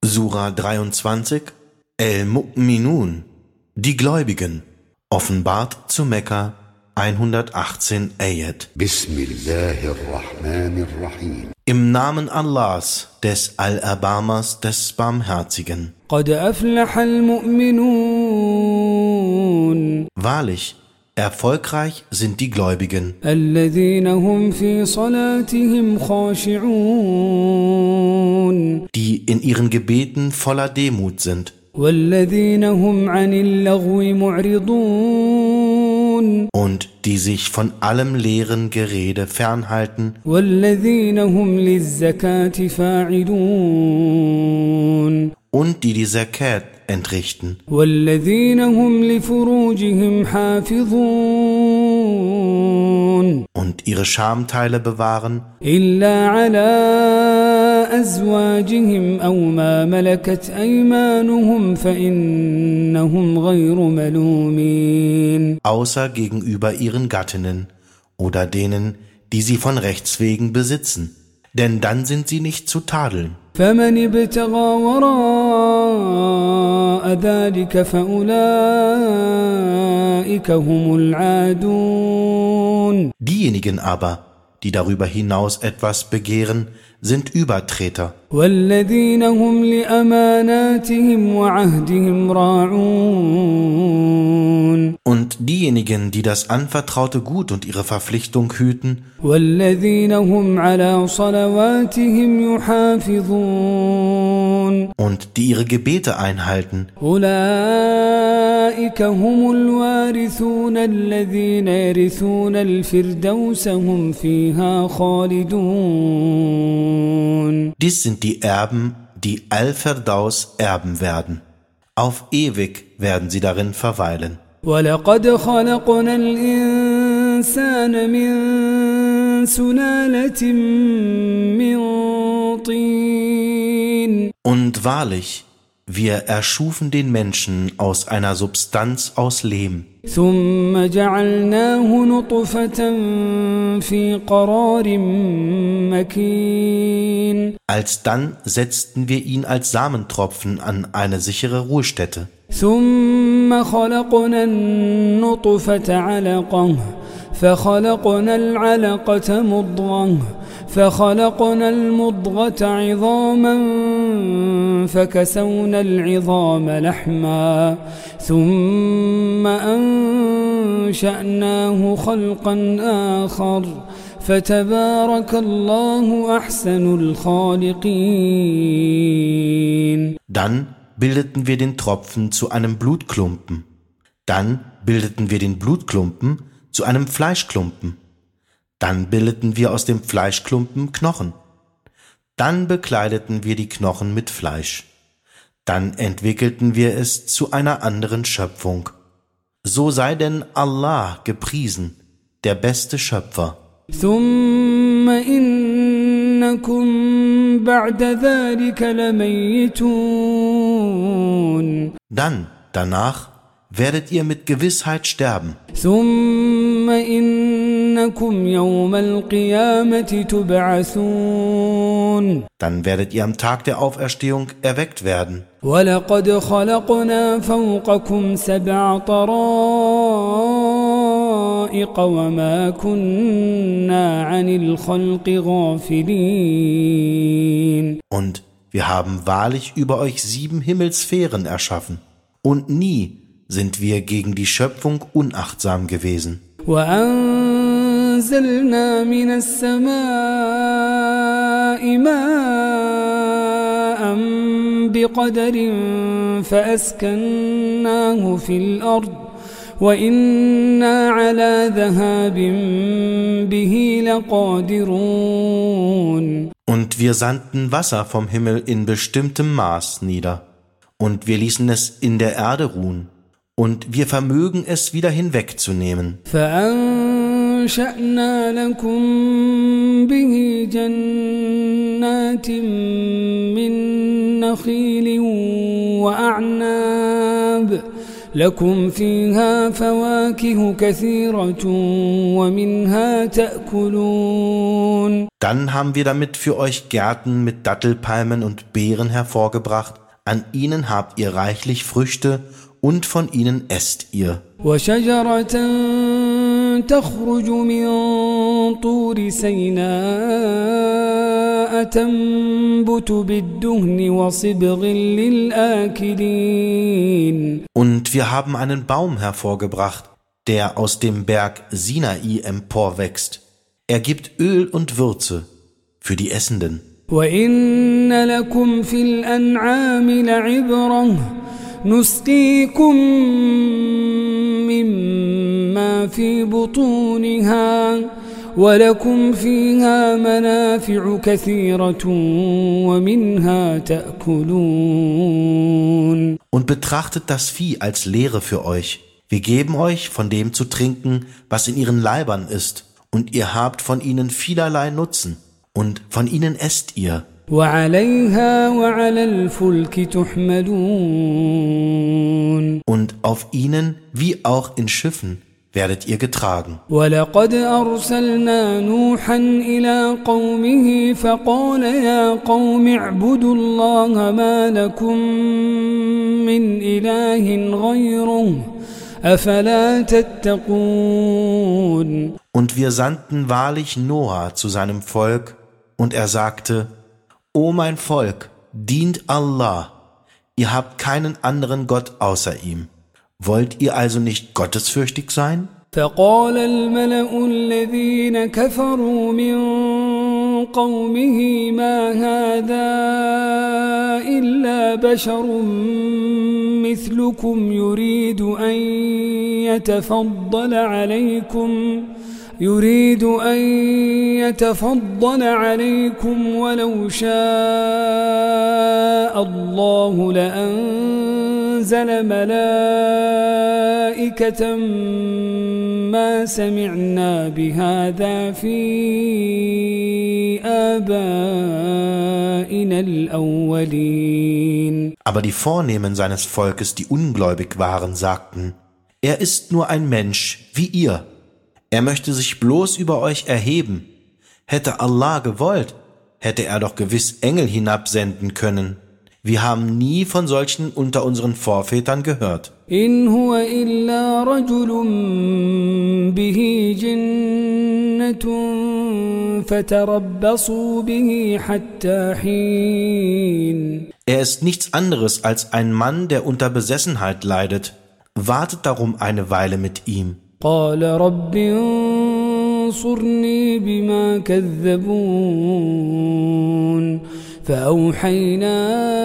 Sura 23, El-Mu'minun, die Gläubigen, offenbart zu Mekka, 118 Ayat. Bismillahirrahmanirrahim. Im Namen Allahs, des Allerbarmers, des Barmherzigen. قد أفلح المؤمنون. Wahrlich, erfolgreich sind die Gläubigen, الذين هم في صلاتهم خاشعون. die in ihren Gebeten voller Demut sind والذين هم عن اللغو معرضون. und die sich von allem leeren Gerede fernhalten والذين هم للزكاة فاعلون. und die Zakat entrichten والذين هم لفروجهم حافظون. und ihre Schamteile bewahren, إلا على أزواجهم أو ما ملكت أيمانهم فإنهم غير ملومين. außer gegenüber ihren Gattinnen oder denen, die sie von Rechts wegen besitzen, denn dann sind sie nicht zu tadeln. فمن ابتغى وراء ذلك فأولئك هم العادون. Diejenigen aber, die darüber hinaus etwas begehren, sind Übertreter. والذين هم لأماناتهم وعهدهم راعون. Und diejenigen, die das anvertraute Gut und ihre Verpflichtung hüten, والذين هم على صلواتهم يحافظون. und die ihre Gebete einhalten, أولئك هم الوارثون الذين يرثون الفردوس هم فيها خالدون. dies sind die Erben, die Al-Firdaus erben werden. Auf ewig werden sie darin verweilen. ولقد خلقنا الإنسان من سلالة من طين. Und wahrlich, wir erschufen den Menschen aus einer Substanz aus Lehm. ثم جعلناه نطفة في قرار مكين. Alsdann setzten wir ihn als Samentropfen an eine sichere Ruhestätte. ثم خلقنا النطفة علقة فخلقنا العلقة مضغة فخلقنا المضغة عظاما فكسونا العظام لحما ثم أنشأناه خلقا آخر فتبارك الله أحسن الخالقين. Dann bildeten wir den Tropfen zu einem Blutklumpen. Dann bildeten wir den Blutklumpen zu einem Fleischklumpen. Dann bildeten wir aus dem Fleischklumpen Knochen. Dann bekleideten wir die Knochen mit Fleisch. Dann entwickelten wir es zu einer anderen Schöpfung. So sei denn Allah gepriesen, der beste Schöpfer. ثم إنكم بعد ذلك لميتون. Dann, danach, werdet ihr mit Gewissheit sterben. ثم إنكم يوم القيامة تبعثون. Dann werdet ihr am Tag der Auferstehung erweckt werden. ولقد خلقنا فوقكم 7 طرائق وما كنا عن الخلق غافلين. Und wir haben wahrlich über euch 7 Himmelssphären erschaffen. Und nie sind wir gegen die Schöpfung unachtsam gewesen. وأنزلنا من السماء ماء بقدر فأسكناه في الأرض وإنا على ذهاب به لقادرون. Und wir sandten Wasser vom Himmel in bestimmtem Maß nieder. Und wir ließen es in der Erde ruhen. Und wir vermögen es wieder hinwegzunehmen. فأنشأنا لكم به جنات من نخيل وأعناب لكم فيها فواكه كثيرة ومنها تأكلون. Dann haben wir damit für euch Gärten mit Dattelpalmen und Beeren hervorgebracht. An ihnen habt ihr reichlich Früchte und von ihnen esst ihr. وشجرة تخرج من طور سيناء تنبت بالدهن وصبغ للآكلين. Und wir haben einen Baum hervorgebracht, der aus dem Berg Sinai emporwächst. Er gibt Öl und Würze für die Essenden. وإن لكم في الأنعام لعبرة نسقيكم مما في بطونها ولكم فيها منافع كثيرة ومنها تأكلون. Und betrachtet das Vieh als Lehre für euch. Wir geben euch von dem zu trinken, was in ihren Leibern ist, und ihr habt von ihnen vielerlei Nutzen, und von ihnen esst ihr. وعليها وعلى الفلك تحملون. Und auf ihnen, wie auch in Schiffen, werdet ihr getragen. ولقد أرسلنا نوحا إلى قومه فقال يا قوم اعبدوا الله ما لكم من إله غيره أفلا تتقون. Und wir sandten wahrlich Noah zu seinem Volk, und er sagte: O mein Volk, dient Allah, ihr habt keinen anderen Gott außer ihm. Wollt ihr also nicht gottesfürchtig sein? فقال الملأ الذين كفروا من قومه ما هذا إلا بشر مثلكم يريد أن يتفضل عليكم ولو شاء الله لأنزل ملائكة ما سمعنا بهذا في آبائنا الأولين. Aber die Vornehmen seines Volkes, die ungläubig waren, sagten: Er ist nur ein Mensch, wie ihr. Er möchte sich bloß über euch erheben. Hätte Allah gewollt, hätte er doch gewiss Engel hinabsenden können. Wir haben nie von solchen unter unseren Vorvätern gehört. إن هو إلا رجل به جنة فتربصوا به حتى حين. Er ist nichts anderes als ein Mann, der unter Besessenheit leidet. Wartet darum eine Weile mit ihm. قال رب انصرني بما كذبون فأوحينا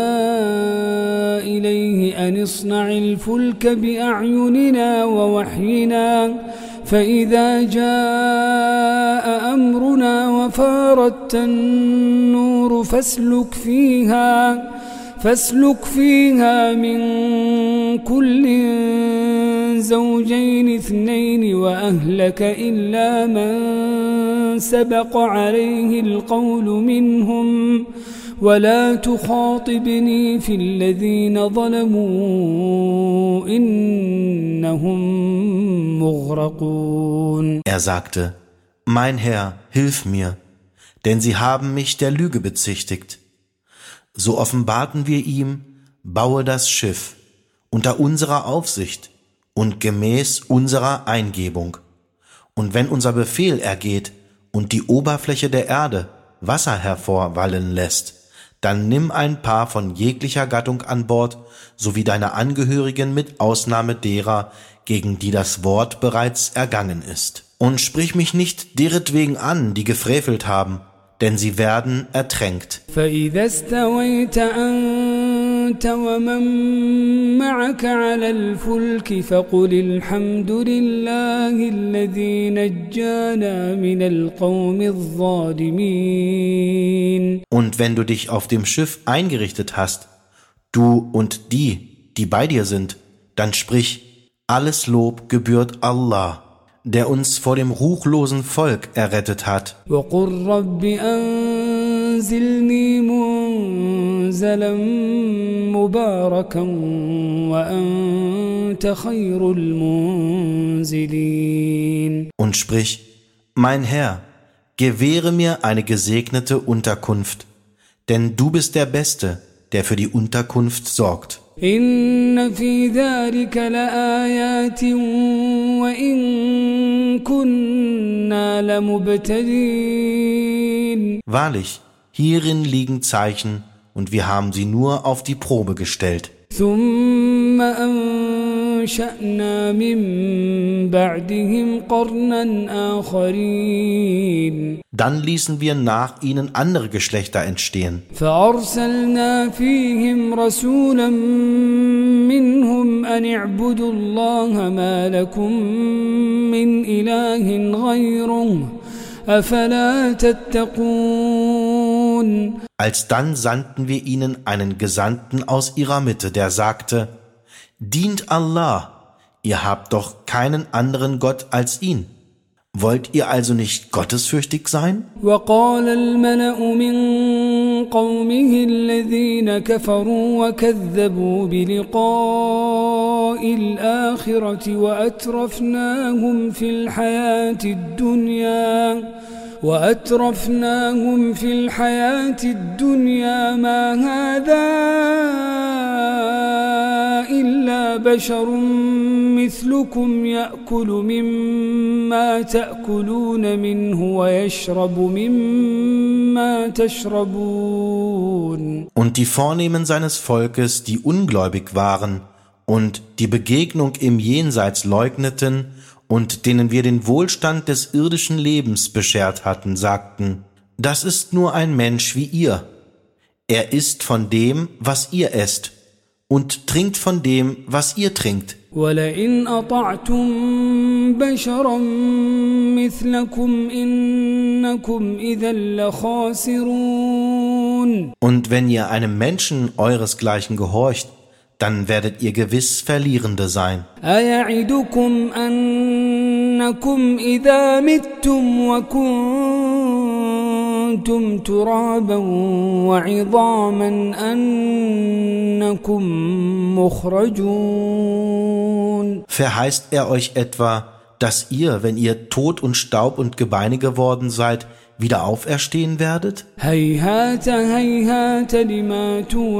إليه أن اصنع الفلك بأعيننا ووحينا فإذا جاء أمرنا وفارت النور فاسلك فيها من كل زوجين اثنين وأهلك إلا من سبق عليه القول منهم ولا تخاطبني في الذين ظلموا إنهم مغرقون. Er sagte: Mein Herr, hilf mir, denn sie haben mich der Lüge bezichtigt. So offenbarten wir ihm: Baue das Schiff unter unserer Aufsicht und gemäß unserer Eingebung. Und wenn unser Befehl ergeht und die Oberfläche der Erde Wasser hervorwallen lässt, dann nimm ein Paar von jeglicher Gattung an Bord, sowie deine Angehörigen mit Ausnahme derer, gegen die das Wort bereits ergangen ist. Und sprich mich nicht deretwegen an, die gefrevelt haben, denn sie werden ertränkt. فإذا استويت أنت ومن معك على الفلك فقل الحمد لله الذي نجانا من القوم الظالمين. Und wenn du dich auf dem Schiff eingerichtet hast, du und die bei dir sind, dann sprich: Alles Lob gebührt Allah, der uns vor dem ruchlosen Volk errettet hat. وقل رب أنزلني منزلا مباركا وأنت خير المنزلين. Und sprich: Mein Herr, gewähre mir eine gesegnete Unterkunft, denn du bist der Beste, der für die Unterkunft sorgt. إن في ذلك لآيات وإن كنا لمبتلين. Wahrlich, hierin liegen Zeichen, und wir haben sie nur auf die Probe gestellt. ثم أنشأنا من بعدهم قرنا آخرين. Dann ließen wir nach ihnen andere Geschlechter entstehen. فأرسلنا فيهم رسولا منهم أن اعبدوا الله ما لكم من إله غيره أفلا تتقون. Alsdann sandten wir ihnen einen Gesandten aus ihrer Mitte, der sagte: Dient Allah, ihr habt doch keinen anderen Gott als ihn. Wollt ihr also nicht gottesfürchtig sein? وقال الملأ من قومه الذين كفروا وكذبوا بلقاء الآخرة وأترفناهم في الحياة الدنيا ما هذا إلا بشر مثلكم يأكل مما تأكلون منه ويشرب مما تشربون. Und die Vornehmen seines Volkes, die ungläubig waren und die Begegnung im Jenseits leugneten und denen wir den Wohlstand des irdischen Lebens beschert hatten, sagten: Das ist nur ein Mensch wie ihr. Er isst von dem, was ihr esst, und trinkt von dem, was ihr trinkt. وَلَئِنْ أَطَعْتُمْ بَشَرًا مِثْلَكُمْ إِنَّكُمْ إِذًا لَخَاسِرُونَ. Und wenn ihr einem Menschen euresgleichen gehorcht, dann werdet ihr gewiss Verlierende sein. أَيَعِدُكُمْ أَنَّكُمْ إِذَا مِتُّمْ وَكُنْتُمْ تُرَابًا وَعِظَامًا أَنَّكُمْ مُخْرَجُونَ. Verheißt er euch etwa, dass ihr, wenn ihr Tod und Staub und Gebeine geworden seid, wieder auferstehen werdet? هَيْهَاتَ هَيْهَاتَ لِمَا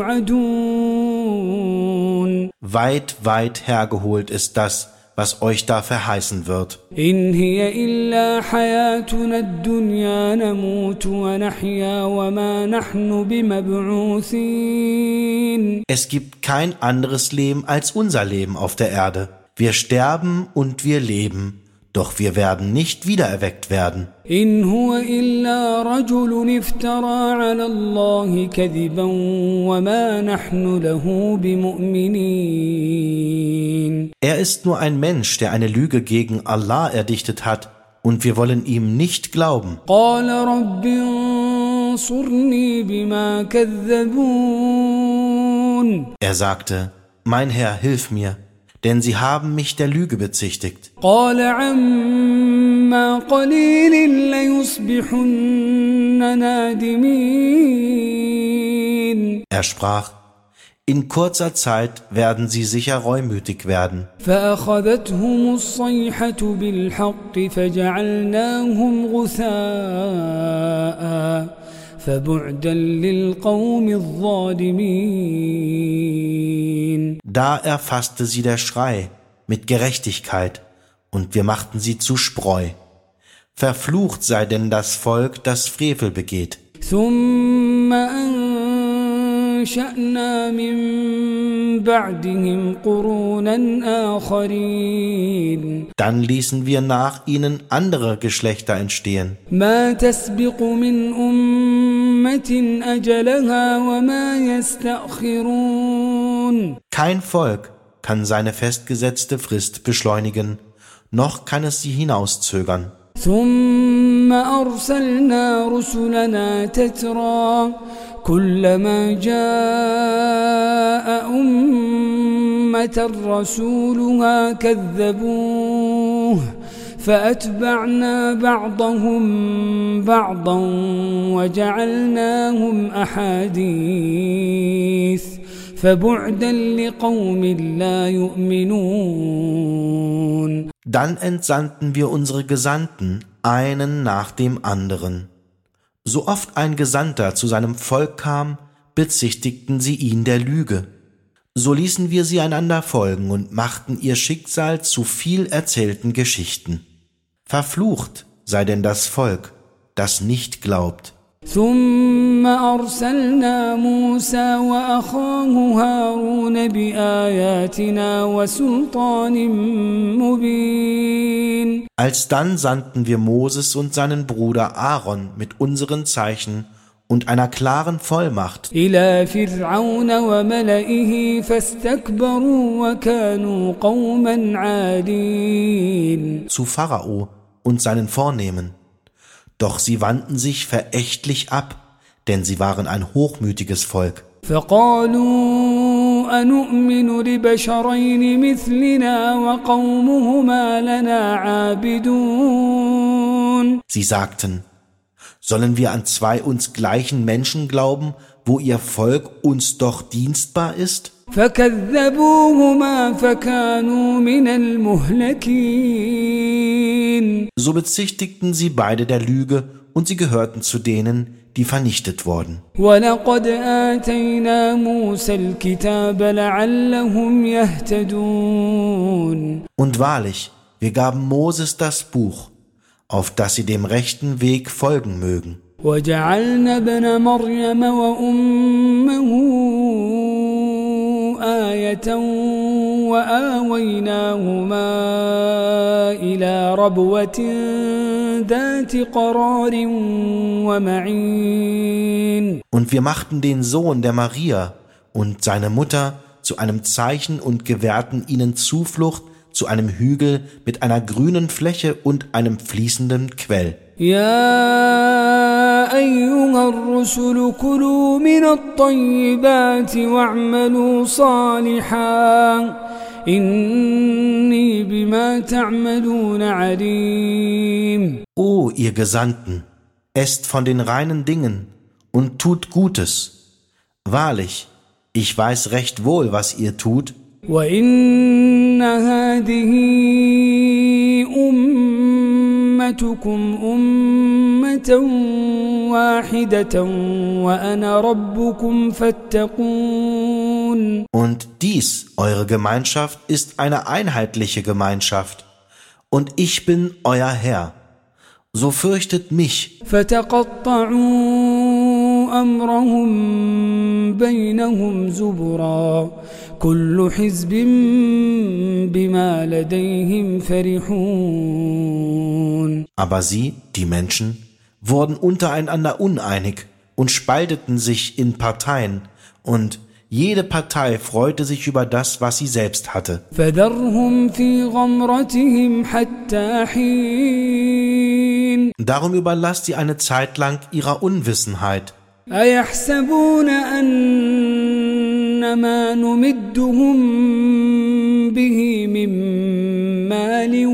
تُوعَدُونَ. Weit, weit hergeholt ist das, was euch da verheißen wird. إِنْ هِيَ إِلَّا حَيَاتُنَا الدُّنْيَا نَمُوتُ وَنَحْيَا وَمَا نَحْنُ بِمَبْعُوثِينَ. Es gibt kein anderes Leben als unser Leben auf der Erde. Wir sterben und wir leben, doch wir werden nicht wiedererweckt werden. إِنْ هُوَ إِلَّا رَجُلٌ افْتَرَى عَلَى اللَّهِ كَذِبًا وَمَا نَحْنُ لَهُ بِمُؤْمِنِينَ. Er ist nur ein Mensch, der eine Lüge gegen Allah erdichtet hat, und wir wollen ihm nicht glauben. قَالَ رَبِّ انصُرْنِي بِمَا كَذَّبُونَ. Er sagte: Mein Herr, hilf mir, denn sie haben mich der Lüge bezichtigt. قَالَ عَمَّا قَلِيلٍ لَيُصْبِحُنَّ نَادِمِينَ. Er sprach: In kurzer Zeit werden sie sicher reumütig werden. فَأَخَذَتْهُمُ الصَّيْحَةُ بِالْحَقِّ فَجَعَلْنَاهُمْ غُثَاءً فَبُعْدًا لِلْقَوْمِ الظَّالِمِينَ. Da erfasste sie der Schrei mit Gerechtigkeit, und wir machten sie zu Spreu. Verflucht sei denn das Volk, das Frevel begeht. ثُمَّ أَنشَأْنَا مِن بَعْدِهِمْ قُرُونًا آخَرِينَ. Dann ließen wir nach ihnen andere Geschlechter entstehen. مَا تَسْبِقُ مِنْ أُمَّةٍ أَجَلَهَا وَمَا يَسْتَأْخِرُونَ. Kein Volk kann seine festgesetzte Frist beschleunigen, noch kann es sie hinauszögern. ثُمَّ أَرْسَلْنَا رُسُلَنَا تَتْرَى كُلَّمَا جَاءَ أُمَّةً رَسُولُهَا كَذَّبُوهُ فأتبعنا بعضهم بعضا وجعلناهم أحاديث فبعدا لقوم لا يؤمنون. Dann entsandten wir unsere Gesandten, einen nach dem anderen. So oft ein Gesandter zu seinem Volk kam, bezichtigten sie ihn der Lüge. So ließen wir sie einander folgen und machten ihr Schicksal zu viel erzählten Geschichten. Verflucht sei denn das Volk, das nicht glaubt. ثم أرسلنا موسى وأخاه هارون بآياتنا وسلطان مبين. Alsdann sandten wir Moses und seinen Bruder Aaron mit unseren Zeichen und einer klaren Vollmacht إلى فرعون وملئه فاستكبروا وكانوا قوما عادين. zu Pharao und seinen Vornehmen. Doch sie wandten sich verächtlich ab, denn sie waren ein hochmütiges Volk. فقالوا أنؤمن لبشرين مثلنا وقومهما لنا عابدون. Sie sagten, sollen wir an zwei uns gleichen Menschen glauben, wo ihr Volk uns doch dienstbar ist? فكذبوهما فكانوا من المهلكين. So bezichtigten sie beide der Lüge und sie gehörten zu denen, die vernichtet wurden. ولقد آتينا موسى الكتاب لعلهم يهتدون. Und wahrlich, wir gaben Moses das Buch, auf das sie dem rechten Weg folgen mögen. وجعلنا ابن مريم وأمه آية وآويناهما إلى ربوة ذات قرار ومعين. Und wir machten den Sohn der Maria und seine Mutter zu einem Zeichen und gewährten ihnen Zuflucht zu einem Hügel mit einer grünen Fläche und einem fließenden Quell. يا أيها الرسل كلوا من الطيبات واعملوا صالحا إني بما تعملون عليم. O ihr Gesandten, esst von den reinen Dingen und tut Gutes. Wahrlich, ich weiß recht wohl, was ihr tut. وإن هذه أمتكم أمة واحدة وأنا ربكم فاتقون. Und dies, eure Gemeinschaft, ist eine einheitliche Gemeinschaft. Und ich bin euer Herr. So fürchtet mich. فتقطعوا أمرهم بينهم زبرا كل حزب بما لديهم فرحون. Aber sie, die Menschen, wurden untereinander uneinig und spalteten sich in Parteien, und jede Partei freute sich über das, was sie selbst hatte. فذرهم في غمرتهم حتى حين. Darum überlasst sie eine Zeit lang ihrer Unwissenheit. أيحسبون أن ما نمدهم به من مال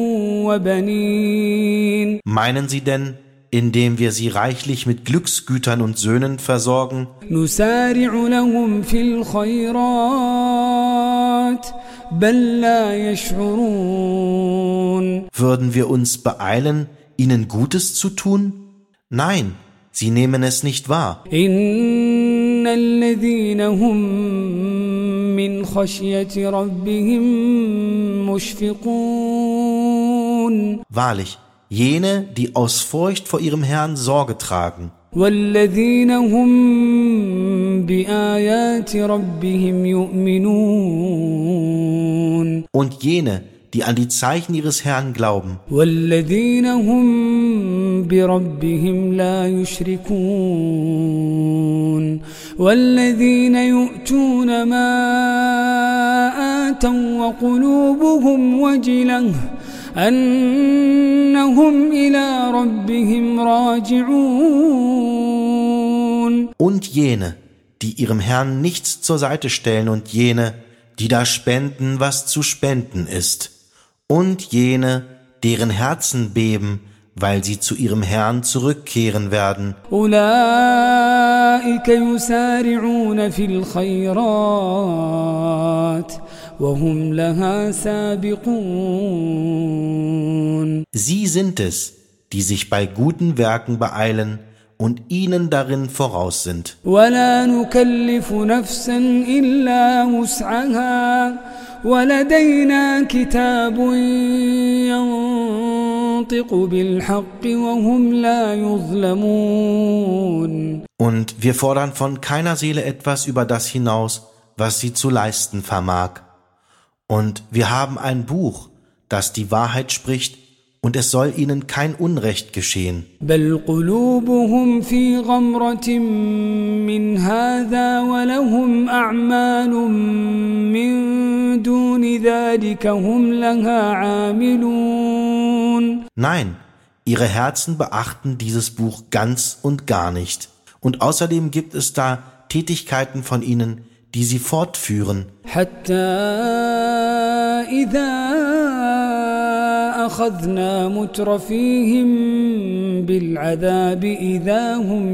وبنين. Meinen sie denn, indem wir sie reichlich mit Glücksgütern und Söhnen versorgen, نسارع لهم في الخيرات بل لا يشعرون. würden wir uns beeilen, ihnen Gutes zu tun? Nein, sie nehmen es nicht wahr. إن الذين هم من خشية ربهم مشفقون. Wahrlich, jene, die aus Furcht vor ihrem Herrn Sorge tragen. والذين هم بآيات ربهم يؤمنون. Und jene, die an die Zeichen ihres Herrn glauben. والذين هم بربهم لا يشركون. والذين يؤتون ما آتوا وقلوبهم وجلة أنهم إلى ربهم راجعون. Und jene, die ihrem Herrn nichts zur Seite stellen, und jene, die da spenden, was zu spenden ist. Und jene, deren Herzen beben, weil sie zu ihrem Herrn zurückkehren werden. أولئك يسارعون في الخيرات وهم لها سابقون. Sie sind es, die sich bei guten Werken beeilen und ihnen darin voraus sind. ولا نكلف نفسا إلا وسعها ولدينا كتاب ينطق بالحق وهم لا يظلمون. Und wir fordern von keiner Seele etwas über das hinaus, was sie zu leisten vermag. Und wir haben ein Buch, das die Wahrheit spricht, und es soll ihnen kein Unrecht geschehen. بل قلوبهم في غمرة من هذا ولهم أعمال من دون ذلك هم لها عاملون. Nein, ihre Herzen beachten dieses Buch ganz und gar nicht. Und außerdem gibt es da Tätigkeiten von ihnen, die sie fortführen. حتى إذا أخذنا مترفيهم بالعذاب إذا هم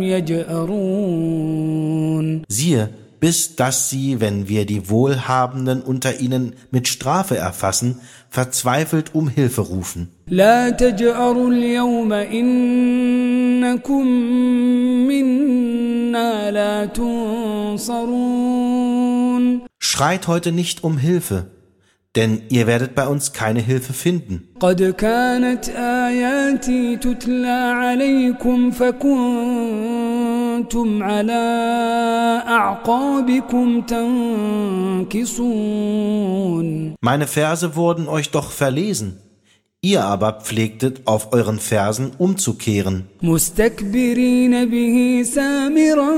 يجأرون. Siehe, bis dass sie, wenn wir die Wohlhabenden unter ihnen mit Strafe erfassen, verzweifelt um Hilfe rufen. لا تجأروا اليوم إنكم منا لا تنصرون. Schreit heute nicht um Hilfe, denn ihr werdet bei uns keine Hilfe finden. قد كانت آياتي تتلى عليكم فكنتم على أعقابكم تنكصون. Meine Verse wurden euch doch verlesen. Ihr aber pflegtet, auf euren Versen umzukehren. مستكبرين به سامرا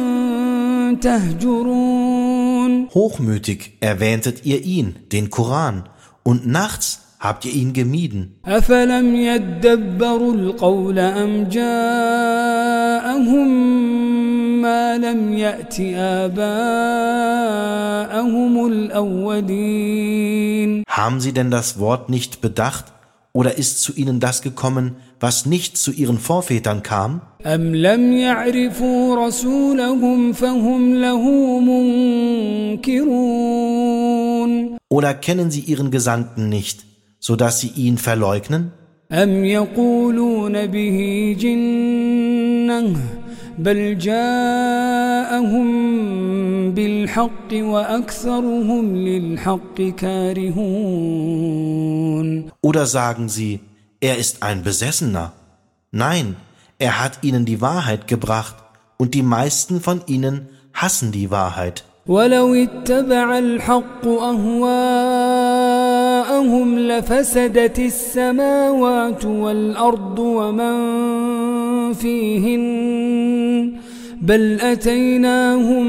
تهجرون. Hochmütig erwähntet ihr ihn, den Koran, und nachts habt ihr ihn gemieden. أفلم يدبروا القول أم جاءهم ما لم يأت آباءهم الأولين. Haben sie denn das Wort nicht bedacht, oder ist zu ihnen das gekommen, was nicht zu ihren Vorvätern kam? أم لم يعرفوا رسولهم فهم له منكرون. Oder kennen sie ihren Gesandten nicht, so dass sie ihn verleugnen? أم يقولون به جنة بل جاءهم بالحق وأكثرهم للحق كارهون. Oder sagen sie, er ist ein Besessener? Nein, er hat ihnen die Wahrheit gebracht, und die meisten von ihnen hassen die Wahrheit. ولو اتبع الحق أهواءهم لفسدت السماوات والأرض ومن فيهن بل أتيناهم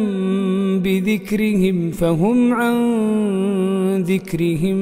بذكرهم فهم عن ذكرهم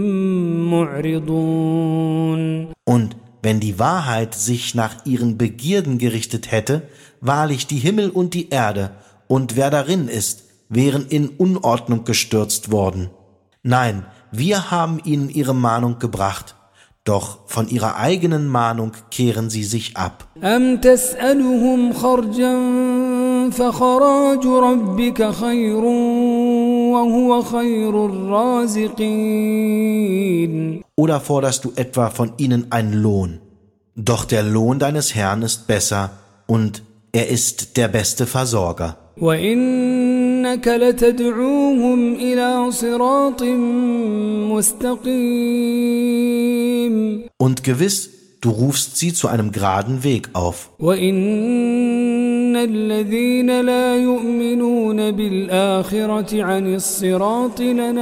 معرضون. Und wenn die Wahrheit sich nach ihren Begierden gerichtet hätte, wahrlich die Himmel und die Erde und wer darin ist, wären in Unordnung gestürzt worden. Nein, wir haben ihnen ihre Mahnung gebracht, doch von ihrer eigenen Mahnung kehren sie sich ab. أم تسألهم خرجا فخراج ربك خير وهو خير الرازقين. Oder forderst du etwa von ihnen einen Lohn? Doch der Lohn deines Herrn ist besser, und er ist der beste Versorger. وإنك لتدعوهم إلى صراط مستقيم. Und gewiss, du rufst sie zu einem geraden Weg auf. وإن الذين لا يؤمنون بالآخرة عن الصراط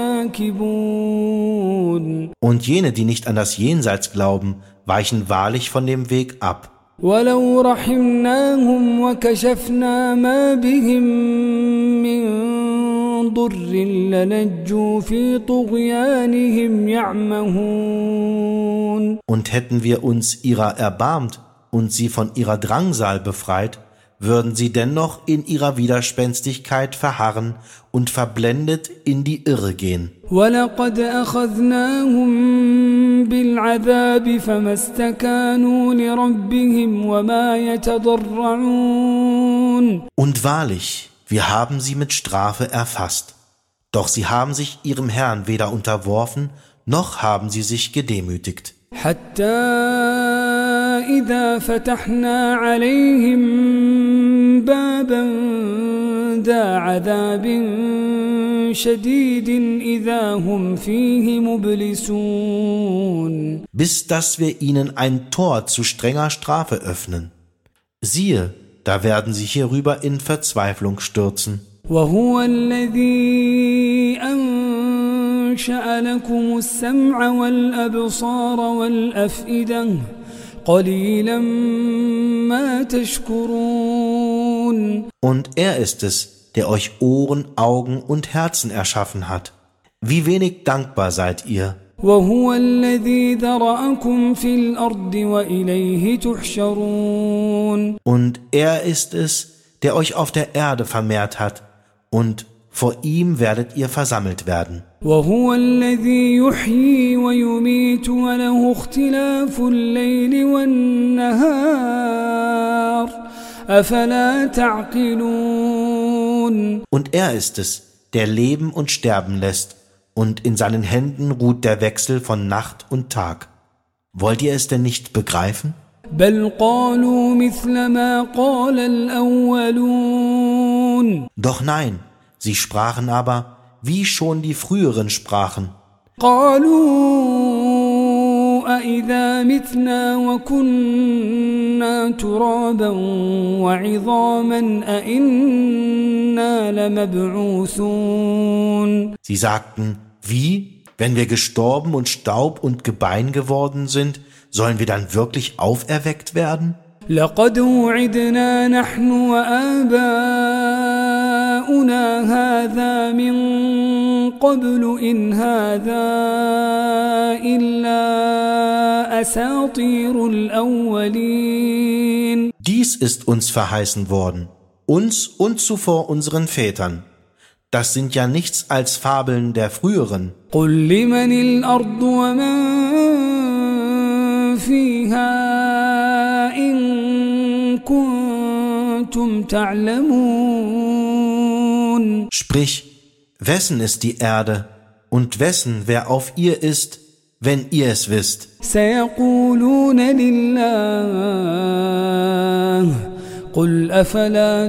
لناكبون. Und jene, die nicht an das Jenseits glauben, weichen wahrlich von dem Weg ab. ولو رحمناهم وكشفنا ما بهم من ضر لنجوا في طغيانهم يعمهون. Und hätten wir uns ihrer erbarmt und sie von ihrer Drangsal befreit, würden sie dennoch in ihrer Widerspenstigkeit verharren und verblendet in die Irre gehen. وَلَقَدْ أَخَذْنَاهُمْ بالعذاب فما استكانوا لربهم وما يتضرعون. Und wahrlich, wir haben sie mit Strafe erfasst. Doch sie haben sich ihrem Herrn weder unterworfen, noch haben sie sich gedemütigt. حتى إذا فتحنا عليهم بابا ذا عذاب شديد إذا هم فيه مبلسون. Bis dass wir ihnen ein Tor zu strenger Strafe öffnen. Siehe, da werden sie hierüber in Verzweiflung stürzen. وهو الذي أنشأ لكم السمع والأبصار والأفئدة قليلا ما تشكرون. Und er ist es, der euch Ohren, Augen und Herzen erschaffen hat. Wie wenig dankbar seid ihr. وهو الذي ذرأكم في الأرض وإليه تحشرون. Und er ist es, der euch auf der Erde vermehrt hat, und vor ihm werdet ihr versammelt werden. وهو الذي يحيي ويميت وله اختلاف الليل والنهار أفلا تعقلون. Und er ist es, der leben und sterben lässt, und in seinen Händen ruht der Wechsel von Nacht und Tag. Wollt ihr es denn nicht begreifen? بل قالوا مثل ما قال الأولون. Doch nein, sie sprachen aber, wie schon die früheren sprachen. قالوا أإذا متنا وكنا ترابا وعظاما أإنا لمبعوثون. Sie sagten, wie, wenn wir gestorben und Staub und Gebein geworden sind, sollen wir dann wirklich auferweckt werden? لقد وعدنا نحن وآباؤنا هذا من قبل إن هذا إلا أساطير الأولين. Dies ist uns verheißen worden, uns und zuvor unseren Vätern. Das sind ja nichts als Fabeln der früheren. قل لمن الأرض ومن فيها إن كنتم تعلمون. Sprich, wessen ist die Erde und wessen, wer auf ihr ist, wenn ihr es wisst? سيقولون لله قل أفلا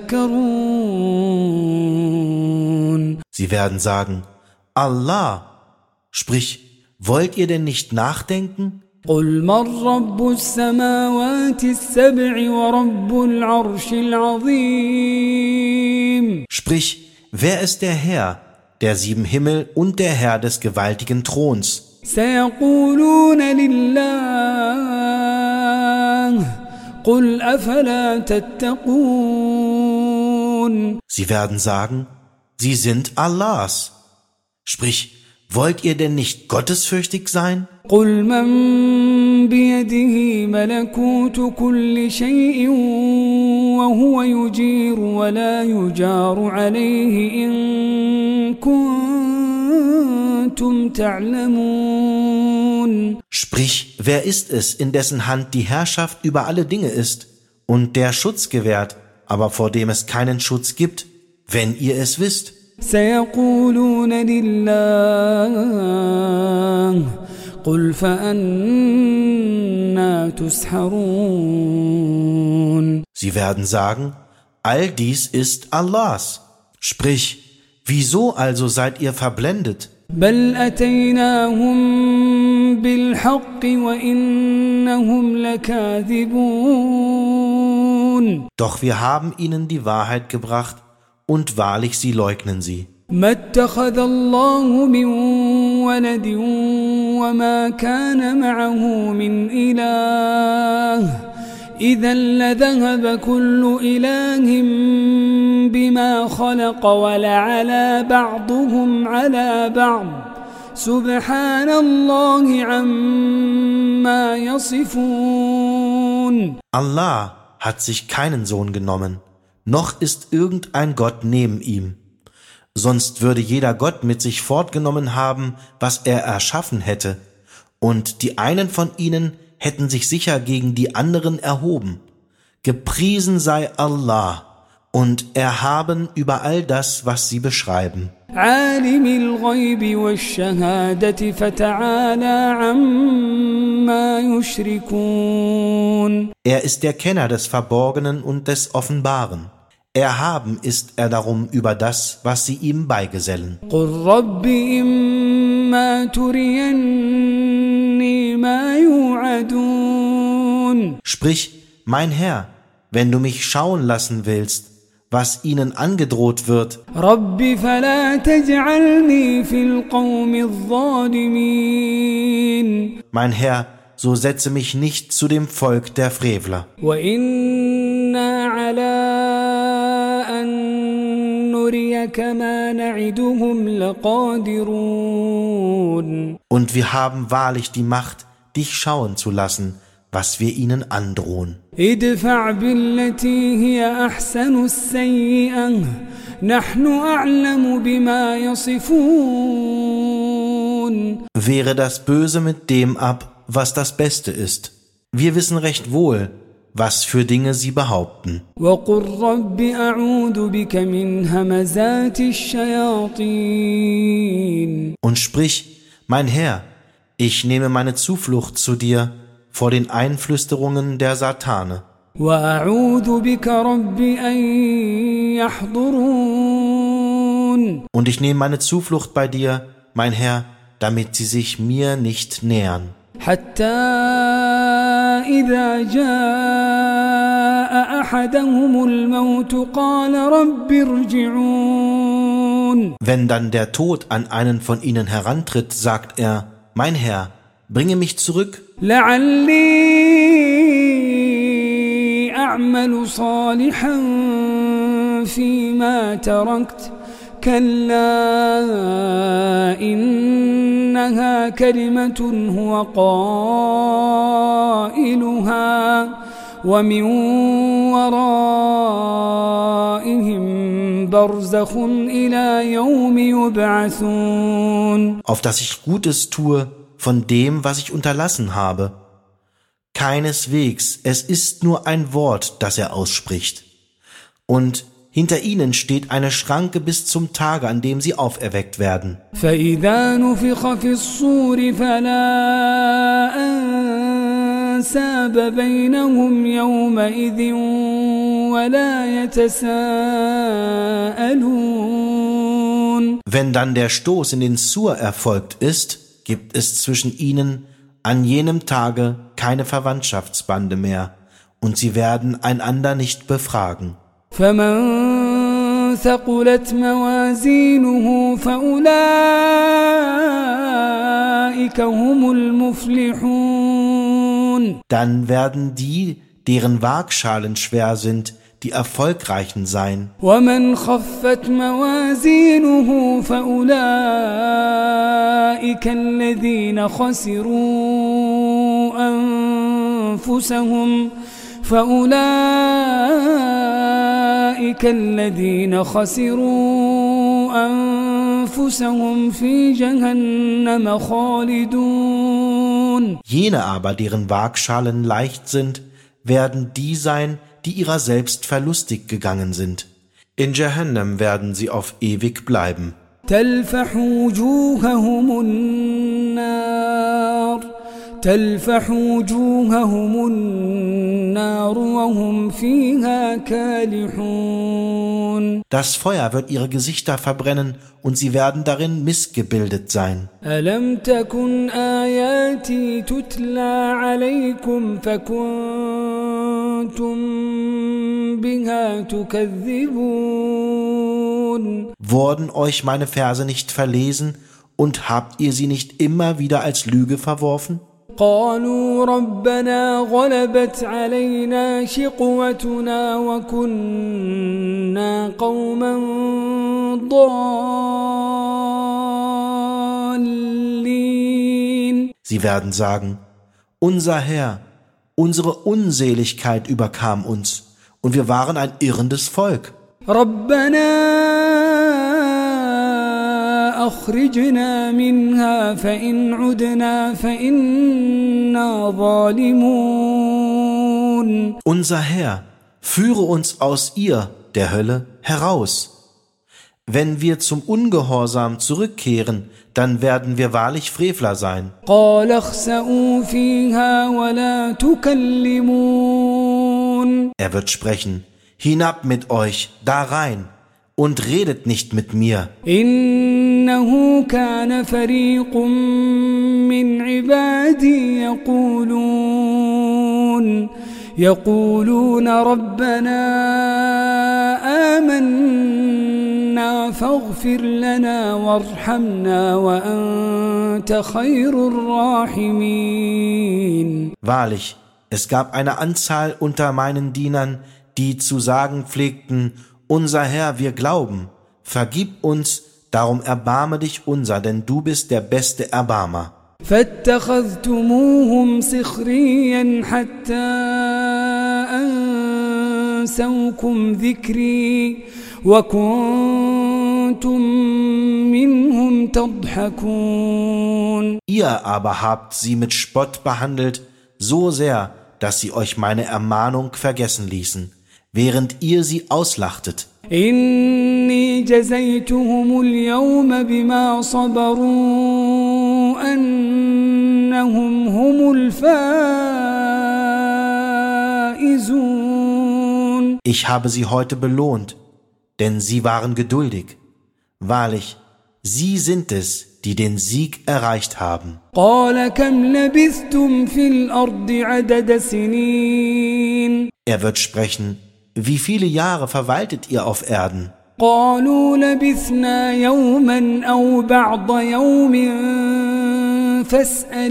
تذكرون. Sie werden sagen, Allah. Sprich, wollt ihr denn nicht nachdenken? قل من رب السماوات السبع ورب العرش العظيم. Sprich, wer ist der Herr, der 7 Himmel und der Herr des gewaltigen Throns? سيقولون لله قل أفلا تتقون. Sie werden sagen, sie sind Allahs. Sprich, wollt ihr denn nicht gottesfürchtig sein? قل من بيده ملكوت كل شيء وهو يجير ولا يجار عليه إن كنتم تعلمون. Sprich, wer ist es, in dessen Hand die Herrschaft über alle Dinge ist und der Schutz gewährt, aber vor dem es keinen Schutz gibt, wenn ihr es wisst? سيقولون لله قل فأنا تسحرون. Sie werden sagen, all dies ist Allahs. Sprich, wieso also seid ihr verblendet? بل أتيناهم بالحق وإنهم لكاذبون. Doch wir haben ihnen die Wahrheit gebracht, und wahrlich sie leugnen sie. ما اتخذ الله من ولد وما كان معه من إله إذا لذهب كل إله بما خلق ولعلى بعضهم على بعض سبحان الله عما يصفون. Allah hat sich keinen Sohn genommen, noch ist irgendein Gott neben ihm. Sonst würde jeder Gott mit sich fortgenommen haben, was er erschaffen hätte. und die einen von ihnen hätten sich sicher gegen die anderen erhoben. Gepriesen sei Allah und erhaben über all das, was sie beschreiben. عالم الغيب والشهادة فتعالى عما يشركون. Er ist der Kenner des Verborgenen und des Offenbaren. Erhaben ist er darum über das, was sie ihm beigesellen. قل رب إما تريني ما يوعدون. Sprich, mein Herr, wenn du mich schauen lassen willst, was ihnen angedroht wird, رب فلا تجعلني في القوم الظالمين. mein Herr, so setze mich nicht zu dem Volk der Frevler. وإنا على أن نريك ما نعدهم لقادرون. Und wir haben wahrlich die Macht, dich schauen zu lassen, was wir ihnen androhen. ادفع بالتي هي أحسن السيئة نحن أعلم بما يصفون. Wehre das Böse mit dem ab, was das Beste ist. Wir wissen recht wohl, was für Dinge sie behaupten. وقل رب أعوذ بك من همزات الشياطين. Und sprich, mein Herr, ich nehme meine Zuflucht zu dir vor den Einflüsterungen der Satane. وأعوذ بك رب أن يحضرون. Und ich nehme meine Zuflucht bei dir, mein Herr, damit sie sich mir nicht nähern. حتى إذا جاء أحدهم الموت قال رب ارجعون. Wenn dann der Tod an einen von ihnen herantritt, sagt er, mein Herr, bringe mich zurück, لعلي أعمل صالحا فيما تركت كلا إنها كلمة هو قائلها ومن ورائهم برزخ إلى يوم يبعثون. auf dass ich Gutes tue von dem, was ich unterlassen habe. Keineswegs, es ist nur ein Wort, das er ausspricht. Und hinter ihnen steht eine Schranke bis zum Tage, an dem sie auferweckt werden. فإذا نفخ في الصور فلا أنساب بينهم يومئذ ولا يتساءلون. Wenn dann der Stoß in den Sur erfolgt ist, gibt es zwischen ihnen an jenem Tage keine Verwandtschaftsbande mehr, und sie werden einander nicht befragen. فمن ثقلت موازينه فأولئك هم المفلحون. Dann werden die, deren Waagschalen schwer sind, die Erfolgreichen sein. ومن خفت موازينه فأولئك الذين خسروا أنفسهم في جهنم خالدون. Jene aber, deren Waagschalen leicht sind, werden die sein, die ihrer selbst verlustig gegangen sind. In Jahannam werden sie auf ewig bleiben. تلفح وجوههم النار وهم فيها كالحون. Das Feuer wird ihre Gesichter verbrennen und sie werden darin missgebildet sein. ألم تكن آياتي تتلى عليكم فكنتم بها تكذبون. Wurden euch meine Verse nicht verlesen und habt ihr sie nicht immer wieder als Lüge verworfen? قالوا ربنا غلبت علينا شقوتنا وكنا قوما ضالين. Sie werden sagen, unser Herr, unsere Unseligkeit überkam uns und wir waren ein irrendes Volk. ربنا أخرجنا منها فإن عدنا فإنا ظالمون. Unser Herr, führe uns aus ihr, der Hölle, heraus. Wenn wir zum Ungehorsam zurückkehren, dann werden wir wahrlich Frevler sein. قال اخسئوا فيها ولا تكلمون. Er wird sprechen, hinab mit euch, da rein, und redet nicht mit mir. إنه كان فريق من عبادي يقولون ربنا آمنا فاغفر لنا وارحمنا وأنت خير الراحمين. Wahrlich, es gab eine Anzahl unter meinen Dienern, die zu sagen pflegten, unser Herr, wir glauben, vergib uns, darum erbarme dich unser, denn du bist der beste Erbarmer. فاتخذتموهم سخريا حتى أنسوكم ذكري وكنتم منهم تضحكون. Ihr aber habt sie mit Spott behandelt, so sehr, dass sie euch meine Ermahnung vergessen ließen, während ihr sie auslachtet. إني جزيتهم اليوم بما صبروا أنهم هم الفائزون. Ich habe sie heute belohnt, denn sie waren geduldig. Wahrlich, sie sind es, die den Sieg erreicht haben. قال كم لبثتم في الأرض عدد سنين. Er wird sprechen, wie viele Jahre verwaltet ihr auf Erden? قالوا لبثنا يوما أو بعض يوم فاسأل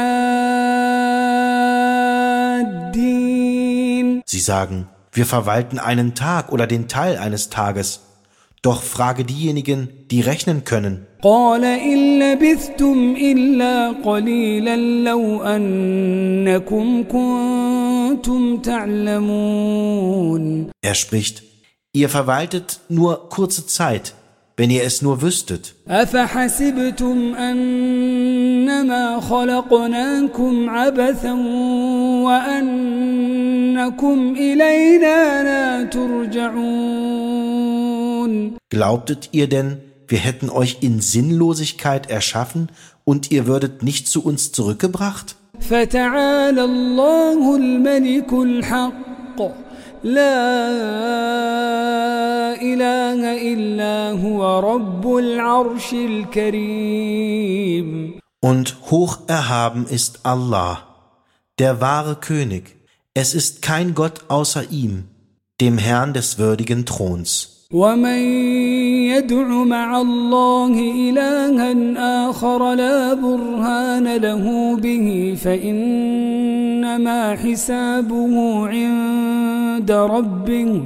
العادين. Sie sagen, wir verwalten einen Tag oder den Teil eines Tages. Doch frage diejenigen, die rechnen können. قال إن لبثتم إلا قليلا لو أنكم كنتم تعلمون. Er spricht, ihr verwaltet nur kurze Zeit, wenn ihr es nur wüsstet. أفحسبتم أنما خلقناكم عبثا وأنكم إلينا لا ترجعون. Glaubtet ihr denn, wir hätten euch in Sinnlosigkeit erschaffen und ihr würdet nicht zu uns zurückgebracht? فتعالى الله الملك الحق لا إله إلا هو رب العرش الكريم. Und hoch erhaben ist Allah, der wahre König. Es ist kein Gott außer ihm, dem Herrn des würdigen Throns. ومن يدع مع الله إلها آخر لا برهان له به فإنما حسابه عند ربه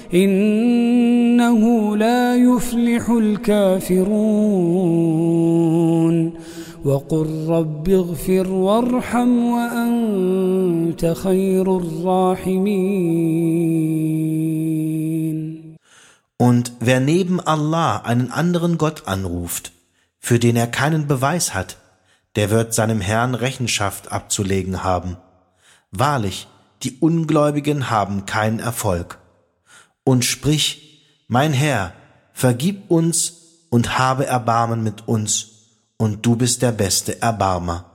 إنه لا يفلح الكافرون. وقل رب اغفر وارحم وأنت خير الراحمين. Und wer neben Allah einen anderen Gott anruft, für den er keinen Beweis hat, der wird seinem Herrn Rechenschaft abzulegen haben. Wahrlich, die Ungläubigen haben keinen Erfolg. Und sprich, mein Herr, vergib uns und habe Erbarmen mit uns, und du bist der beste Erbarmer.